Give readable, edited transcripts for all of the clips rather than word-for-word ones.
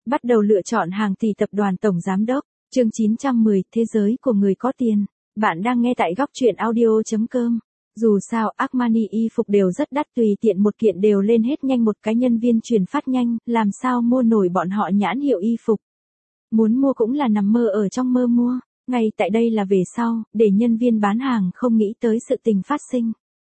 Bắt đầu lựa chọn hàng tỷ tập đoàn tổng giám đốc. Chương 910, thế giới của người có tiền. Bạn đang nghe tại góc truyện audio.com. Dù sao, Armani y phục đều rất đắt, tùy tiện một kiện đều lên hết nhanh, một cái nhân viên chuyển phát nhanh, làm sao mua nổi bọn họ nhãn hiệu y phục. Muốn mua cũng là nằm mơ ở trong mơ mua. Ngay tại đây là về sau, để nhân viên bán hàng không nghĩ tới sự tình phát sinh.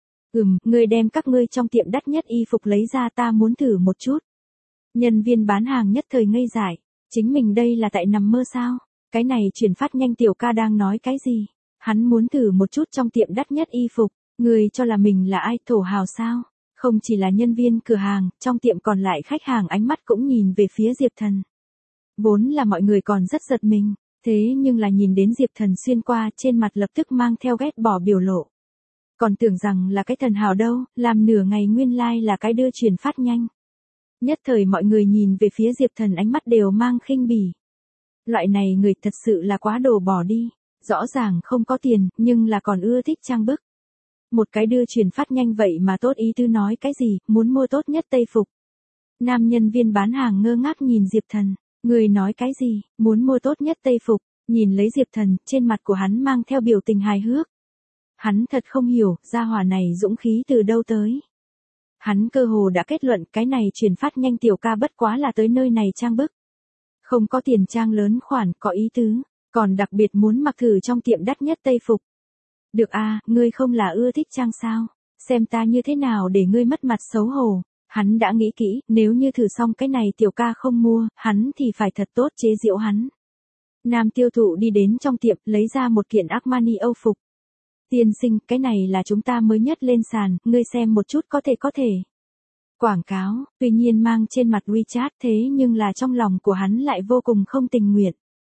Ngươi đem các ngươi trong tiệm đắt nhất y phục lấy ra, ta muốn thử một chút. Nhân viên bán hàng nhất thời ngây dại, chính mình đây là tại nằm mơ sao? Cái này chuyển phát nhanh tiểu ca đang nói cái gì? Hắn muốn thử một chút trong tiệm đắt nhất y phục, người cho là mình là ai, thổ hào sao? Không chỉ là nhân viên cửa hàng, trong tiệm còn lại khách hàng ánh mắt cũng nhìn về phía Diệp Thần. Vốn là mọi người còn rất giật mình, thế nhưng là nhìn đến Diệp Thần xuyên qua, trên mặt lập tức mang theo ghét bỏ biểu lộ. Còn tưởng rằng là cái thần hào đâu, làm nửa ngày nguyên lai là cái đưa chuyển phát nhanh. Nhất thời mọi người nhìn về phía Diệp Thần ánh mắt đều mang khinh bỉ. Loại này người thật sự là quá đồ bỏ đi, rõ ràng không có tiền, nhưng là còn ưa thích trang bức. Một cái đưa chuyển phát nhanh vậy mà tốt ý tứ nói cái gì, muốn mua tốt nhất tây phục. Nam nhân viên bán hàng ngơ ngác nhìn Diệp Thần, người nói cái gì, muốn mua tốt nhất tây phục, nhìn lấy Diệp Thần, trên mặt của hắn mang theo biểu tình hài hước. Hắn thật không hiểu, gia hỏa này dũng khí từ đâu tới. Hắn cơ hồ đã kết luận cái này chuyển phát nhanh tiểu ca bất quá là tới nơi này trang bức. Không có tiền trang lớn khoản, có ý tứ, còn đặc biệt muốn mặc thử trong tiệm đắt nhất tây phục. Được à, ngươi không là ưa thích trang sao? Xem ta như thế nào để ngươi mất mặt xấu hổ. Hắn đã nghĩ kỹ, nếu như thử xong cái này tiểu ca không mua, hắn thì phải thật tốt chế giễu hắn. Nam tiêu thụ đi đến trong tiệm, lấy ra một kiện Armani Âu phục. Tiên sinh, cái này là chúng ta mới nhất lên sàn, ngươi xem một chút có thể. Quảng cáo, tuy nhiên mang trên mặt WeChat, thế nhưng là trong lòng của hắn lại vô cùng không tình nguyện.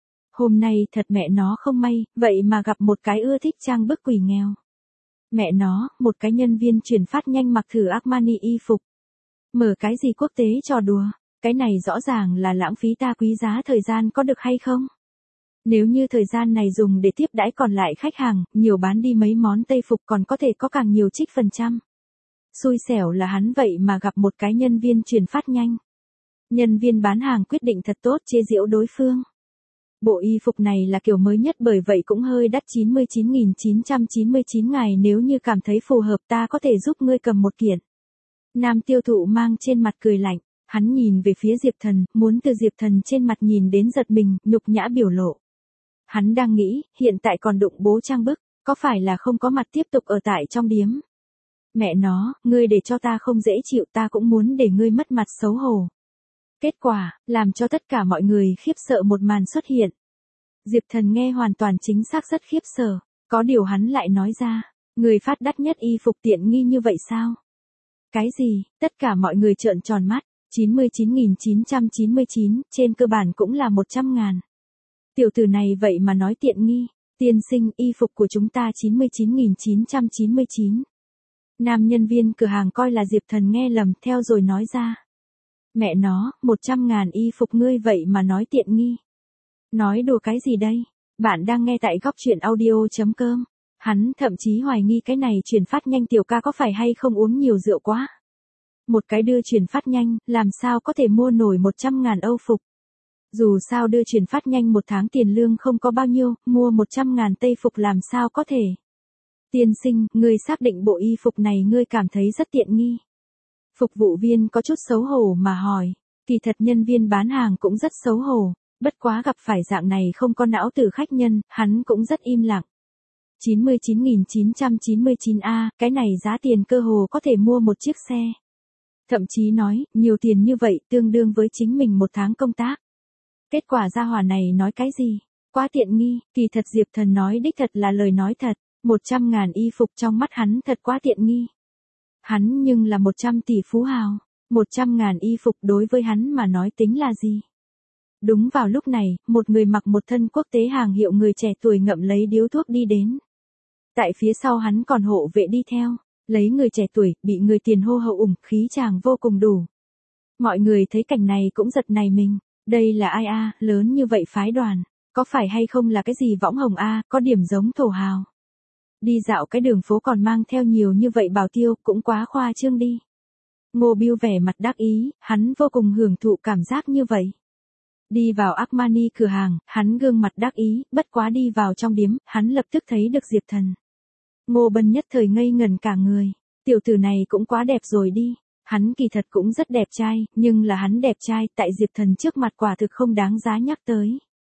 Hôm nay thật mẹ nó không may, vậy mà gặp một cái ưa thích trang bức quỷ nghèo. Mẹ nó, một cái nhân viên chuyển phát nhanh mặc thử Armani y phục. Mở cái gì quốc tế trò đùa, cái này rõ ràng là lãng phí ta quý giá thời gian, có được hay không? Nếu như thời gian này dùng để tiếp đãi còn lại khách hàng, nhiều bán đi mấy món tây phục còn có thể có càng nhiều trích phần trăm. Xui xẻo là hắn vậy mà gặp một cái nhân viên chuyển phát nhanh. Nhân viên bán hàng quyết định thật tốt chế giễu đối phương. Bộ y phục này là kiểu mới nhất, bởi vậy cũng hơi đắt, 99.999 ngài, nếu như cảm thấy phù hợp ta có thể giúp ngươi cầm một kiện. Nam tiêu thụ mang trên mặt cười lạnh, hắn nhìn về phía Diệp Thần, muốn từ Diệp Thần trên mặt nhìn đến giật mình, nhục nhã biểu lộ. Hắn đang nghĩ, hiện tại còn đụng bố trang bức, có phải là không có mặt tiếp tục ở tại trong điếm. Mẹ nó, ngươi để cho ta không dễ chịu, ta cũng muốn để ngươi mất mặt xấu hổ. Kết quả, làm cho tất cả mọi người khiếp sợ một màn xuất hiện. Diệp Thần nghe hoàn toàn chính xác rất khiếp sợ, có điều hắn lại nói ra, người phát đắt nhất y phục tiện nghi như vậy sao? Cái gì, tất cả mọi người trợn tròn mắt, 99.999, trên cơ bản cũng là 100.000. Tiểu tử này vậy mà nói tiện nghi, tiên sinh, y phục của chúng ta 99.999. Nam nhân viên cửa hàng coi là Diệp Thần nghe lầm theo rồi nói ra. Mẹ nó, 100.000 y phục ngươi vậy mà nói tiện nghi. Nói đùa cái gì đây? Bạn đang nghe tại góc truyện audio.com. Hắn thậm chí hoài nghi cái này chuyển phát nhanh tiểu ca có phải hay không uống nhiều rượu quá. Một cái đưa chuyển phát nhanh, làm sao có thể mua nổi 100.000 Âu phục. Dù sao đưa chuyển phát nhanh một tháng tiền lương không có bao nhiêu, mua 100.000 tây phục làm sao có thể. Tiên sinh, ngươi xác định bộ y phục này ngươi cảm thấy rất tiện nghi. Phục vụ viên có chút xấu hổ mà hỏi, kỳ thật nhân viên bán hàng cũng rất xấu hổ, bất quá gặp phải dạng này không có não từ khách nhân, hắn cũng rất im lặng. 99.999 a, cái này giá tiền cơ hồ có thể mua một chiếc xe. Thậm chí nói, nhiều tiền như vậy tương đương với chính mình một tháng công tác. Kết quả gia hỏa này nói cái gì? Quá tiện nghi, kỳ thật Diệp Thần nói đích thật là lời nói thật, 100.000 y phục trong mắt hắn thật quá tiện nghi. Hắn nhưng là 100 tỷ phú hào, 100.000 y phục đối với hắn mà nói tính là gì? Đúng vào lúc này, một người mặc một thân quốc tế hàng hiệu người trẻ tuổi ngậm lấy điếu thuốc đi đến. Tại phía sau hắn còn hộ vệ đi theo, lấy người trẻ tuổi, bị người tiền hô hậu ủng, khí chàng vô cùng đủ. Mọi người thấy cảnh này cũng giật nảy mình, đây là ai a, lớn như vậy phái đoàn, có phải hay không là cái gì võng hồng a, có điểm giống thổ hào. Đi dạo cái đường phố còn mang theo nhiều như vậy bảo tiêu, cũng quá khoa trương đi. Ngô Bưu vẻ mặt đắc ý, hắn vô cùng hưởng thụ cảm giác như vậy. Đi vào Armani cửa hàng, hắn gương mặt đắc ý, bất quá đi vào trong điếm, hắn lập tức thấy được Diệp Thần. Ngô Bân nhất thời ngây ngẩn cả người, tiểu tử này cũng quá đẹp rồi đi, hắn kỳ thật cũng rất đẹp trai, nhưng là hắn đẹp trai tại Diệp Thần trước mặt quả thực không đáng giá nhắc tới.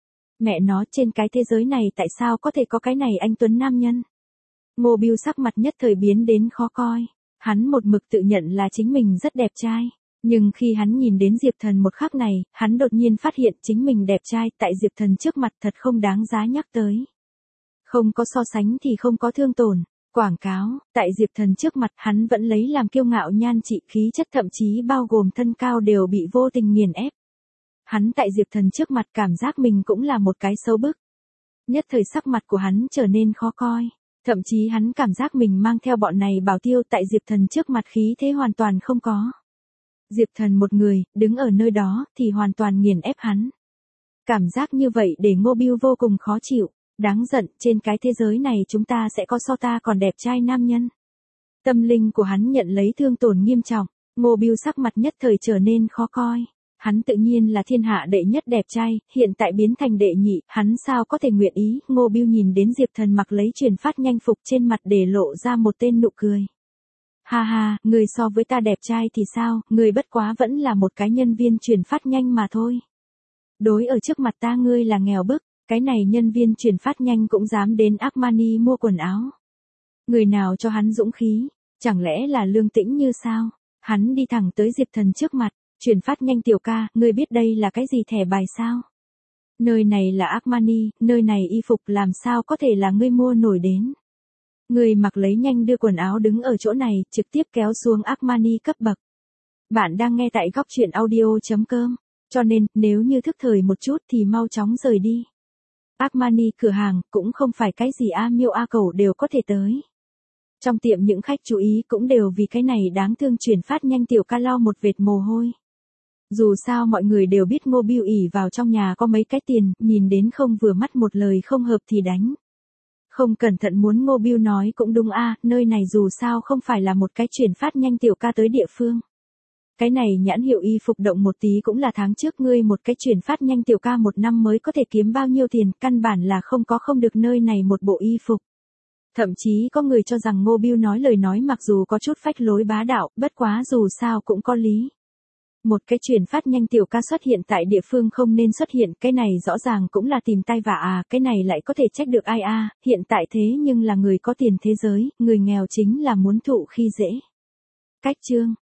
Mẹ nó, trên cái thế giới này tại sao có thể có cái này anh tuấn nam nhân? Ngô Bưu sắc mặt nhất thời biến đến khó coi, hắn một mực tự nhận là chính mình rất đẹp trai. Nhưng khi hắn nhìn đến Diệp Thần một khắc này, hắn đột nhiên phát hiện chính mình đẹp trai tại Diệp Thần trước mặt thật không đáng giá nhắc tới. Không có so sánh thì không có thương tổn. Quảng cáo, tại Diệp Thần trước mặt hắn vẫn lấy làm kiêu ngạo nhan trị, khí chất thậm chí bao gồm thân cao đều bị vô tình nghiền ép. Hắn tại Diệp Thần trước mặt cảm giác mình cũng là một cái xấu bức. Nhất thời sắc mặt của hắn trở nên khó coi. Thậm chí hắn cảm giác mình mang theo bọn này bảo tiêu tại Diệp Thần trước mặt khí thế hoàn toàn không có. Diệp Thần một người, đứng ở nơi đó, thì hoàn toàn nghiền ép hắn. Cảm giác như vậy để Ngô Bưu vô cùng khó chịu, đáng giận, trên cái thế giới này chúng ta sẽ có so ta còn đẹp trai nam nhân. Tâm linh của hắn nhận lấy thương tổn nghiêm trọng, Ngô Bưu sắc mặt nhất thời trở nên khó coi. Hắn tự nhiên là thiên hạ đệ nhất đẹp trai, hiện tại biến thành đệ nhị, hắn sao có thể nguyện ý. Ngô Bưu nhìn đến Diệp Thần mặc lấy truyền phát nhanh phục trên mặt để lộ ra một tên nụ cười. Ha ha, người so với ta đẹp trai thì sao, người bất quá vẫn là một cái nhân viên truyền phát nhanh mà thôi. Đối ở trước mặt ta ngươi là nghèo bức, cái này nhân viên truyền phát nhanh cũng dám đến Armani mua quần áo. Người nào cho hắn dũng khí, chẳng lẽ là Lương Tĩnh Như sao? Hắn đi thẳng tới Diệp Thần trước mặt, truyền phát nhanh tiểu ca, ngươi biết đây là cái gì thẻ bài sao? Nơi này là Armani, nơi này y phục làm sao có thể là ngươi mua nổi đến. Người mặc lấy nhanh đưa quần áo đứng ở chỗ này, trực tiếp kéo xuống Armani cấp bậc. Bạn đang nghe tại góc truyện audio.com, cho nên, nếu như thức thời một chút thì mau chóng rời đi. Armani cửa hàng, cũng không phải cái gì A Miêu A Cẩu đều có thể tới. Trong tiệm những khách chú ý cũng đều vì cái này đáng thương truyền phát nhanh tiểu ca lo một vệt mồ hôi. Dù sao mọi người đều biết Ngô Bưu ỉ vào trong nhà có mấy cái tiền, nhìn đến không vừa mắt một lời không hợp thì đánh. Không cẩn thận muốn Ngô Bưu nói cũng đúng a, nơi này dù sao không phải là một cái truyền phát nhanh tiểu ca tới địa phương. Cái này nhãn hiệu y phục động một tí cũng là tháng trước ngươi một cái truyền phát nhanh tiểu ca một năm mới có thể kiếm bao nhiêu tiền, căn bản là không được nơi này một bộ y phục. Thậm chí có người cho rằng Ngô Bưu nói lời nói mặc dù có chút phách lối bá đạo, bất quá dù sao cũng có lý. Một cái truyền phát nhanh tiểu ca xuất hiện tại địa phương không nên xuất hiện, cái này rõ ràng cũng là tìm tai vạ à, cái này lại có thể trách được ai a, hiện tại thế nhưng là người có tiền thế giới, người nghèo chính là muốn thụ khi dễ. Cách chương